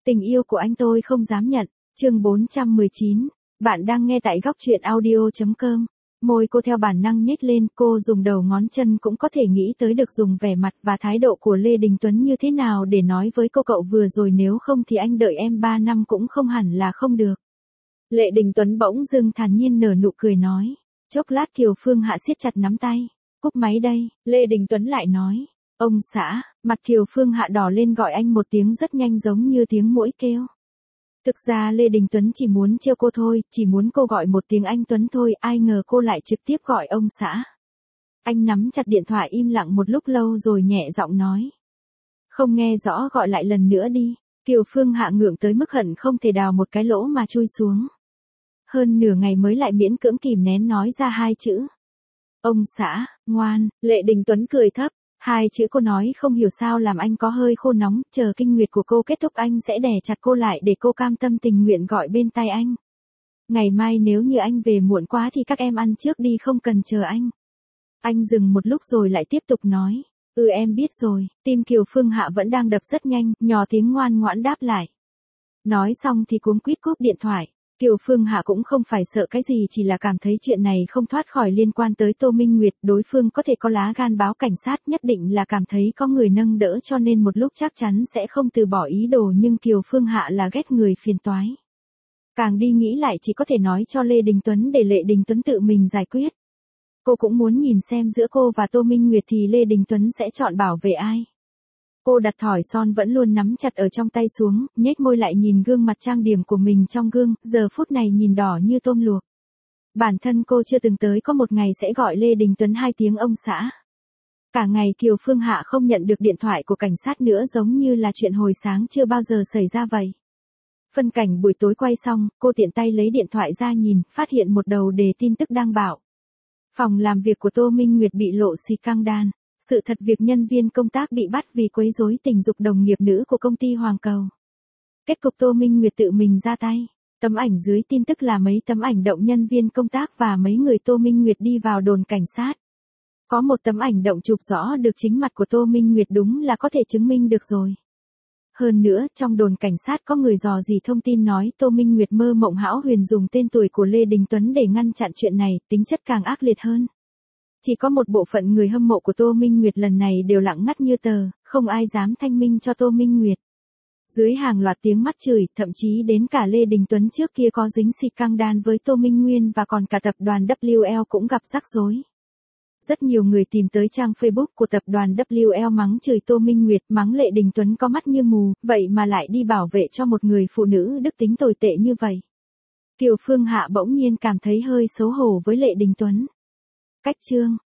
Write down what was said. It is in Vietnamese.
Tình yêu của anh tôi không dám nhận. Chương 419. Bạn đang nghe tại góc truyện audio.com. Môi cô theo bản năng nhếch lên, cô dùng đầu ngón chân cũng có thể nghĩ tới được dùng vẻ mặt và thái độ của Lê Đình Tuấn như thế nào để nói với cô cậu vừa rồi, nếu không thì anh đợi em 3 năm cũng không hẳn là không được. Lê Đình Tuấn bỗng dưng thản nhiên nở nụ cười nói. Chốc lát Kiều Phương Hạ siết chặt nắm tay. Cúp máy đây, Lê Đình Tuấn lại nói. Ông xã, mặt Kiều Phương Hạ đỏ lên gọi anh một tiếng rất nhanh giống như tiếng muỗi kêu. Thực ra Lê Đình Tuấn chỉ muốn trêu cô thôi, chỉ muốn cô gọi một tiếng anh Tuấn thôi, ai ngờ cô lại trực tiếp gọi ông xã. Anh nắm chặt điện thoại im lặng một lúc lâu rồi nhẹ giọng nói. Không nghe rõ, gọi lại lần nữa đi. Kiều Phương Hạ ngượng tới mức hận không thể đào một cái lỗ mà chui xuống. Hơn nửa ngày mới lại miễn cưỡng kìm nén nói ra 2 chữ. Ông xã, ngoan. Lê Đình Tuấn cười thấp. 2 chữ cô nói không hiểu sao làm anh có hơi khô nóng, chờ kinh nguyệt của cô kết thúc anh sẽ đè chặt cô lại để cô cam tâm tình nguyện gọi bên tai anh. Ngày mai nếu như anh về muộn quá thì các em ăn trước đi, không cần chờ anh. Anh dừng một lúc rồi lại tiếp tục nói. Em biết rồi. Tim Kiều Phương Hạ vẫn đang đập rất nhanh, nhỏ tiếng ngoan ngoãn đáp lại. Nói xong thì cuống quýt cúp điện thoại. Kiều Phương Hạ cũng không phải sợ cái gì, chỉ là cảm thấy chuyện này không thoát khỏi liên quan tới Tô Minh Nguyệt, đối phương có thể có lá gan báo cảnh sát, nhất định là cảm thấy có người nâng đỡ cho nên một lúc chắc chắn sẽ không từ bỏ ý đồ, nhưng Kiều Phương Hạ là ghét người phiền toái. Càng đi nghĩ lại chỉ có thể nói cho Lê Đình Tuấn để Lê Đình Tuấn tự mình giải quyết. Cô cũng muốn nhìn xem giữa cô và Tô Minh Nguyệt thì Lê Đình Tuấn sẽ chọn bảo vệ ai. Cô đặt thỏi son vẫn luôn nắm chặt ở trong tay xuống, nhếch môi lại nhìn gương mặt trang điểm của mình trong gương, giờ phút này nhìn đỏ như tôm luộc. Bản thân cô chưa từng tới có một ngày sẽ gọi Lê Đình Tuấn 2 tiếng ông xã. Cả ngày Kiều Phương Hạ không nhận được điện thoại của cảnh sát nữa, giống như là chuyện hồi sáng chưa bao giờ xảy ra vậy. Phân cảnh buổi tối quay xong, cô tiện tay lấy điện thoại ra nhìn, phát hiện một đầu đề tin tức đang bảo. Phòng làm việc của Tô Minh Nguyệt bị lộ scandal. Sự thật việc nhân viên công tác bị bắt vì quấy rối tình dục đồng nghiệp nữ của công ty Hoàng Cầu. Kết cục Tô Minh Nguyệt tự mình ra tay. Tấm ảnh dưới tin tức là mấy tấm ảnh động nhân viên công tác và mấy người Tô Minh Nguyệt đi vào đồn cảnh sát. Có một tấm ảnh động chụp rõ được chính mặt của Tô Minh Nguyệt, đúng là có thể chứng minh được rồi. Hơn nữa, trong đồn cảnh sát có người dò dỉ thông tin nói Tô Minh Nguyệt mơ mộng hão huyền dùng tên tuổi của Lê Đình Tuấn để ngăn chặn chuyện này, tính chất càng ác liệt hơn. Chỉ có một bộ phận người hâm mộ của Tô Minh Nguyệt lần này đều lặng ngắt như tờ, không ai dám thanh minh cho Tô Minh Nguyệt. Dưới hàng loạt tiếng mắt chửi, thậm chí đến cả Lê Đình Tuấn trước kia có dính scandal với Tô Minh Nguyên và còn cả tập đoàn WL cũng gặp rắc rối. Rất nhiều người tìm tới trang Facebook của tập đoàn WL mắng chửi Tô Minh Nguyệt, mắng Lê Đình Tuấn có mắt như mù, vậy mà lại đi bảo vệ cho một người phụ nữ đức tính tồi tệ như vậy. Kiều Phương Hạ bỗng nhiên cảm thấy hơi xấu hổ với Lê Đình Tuấn. Cách chương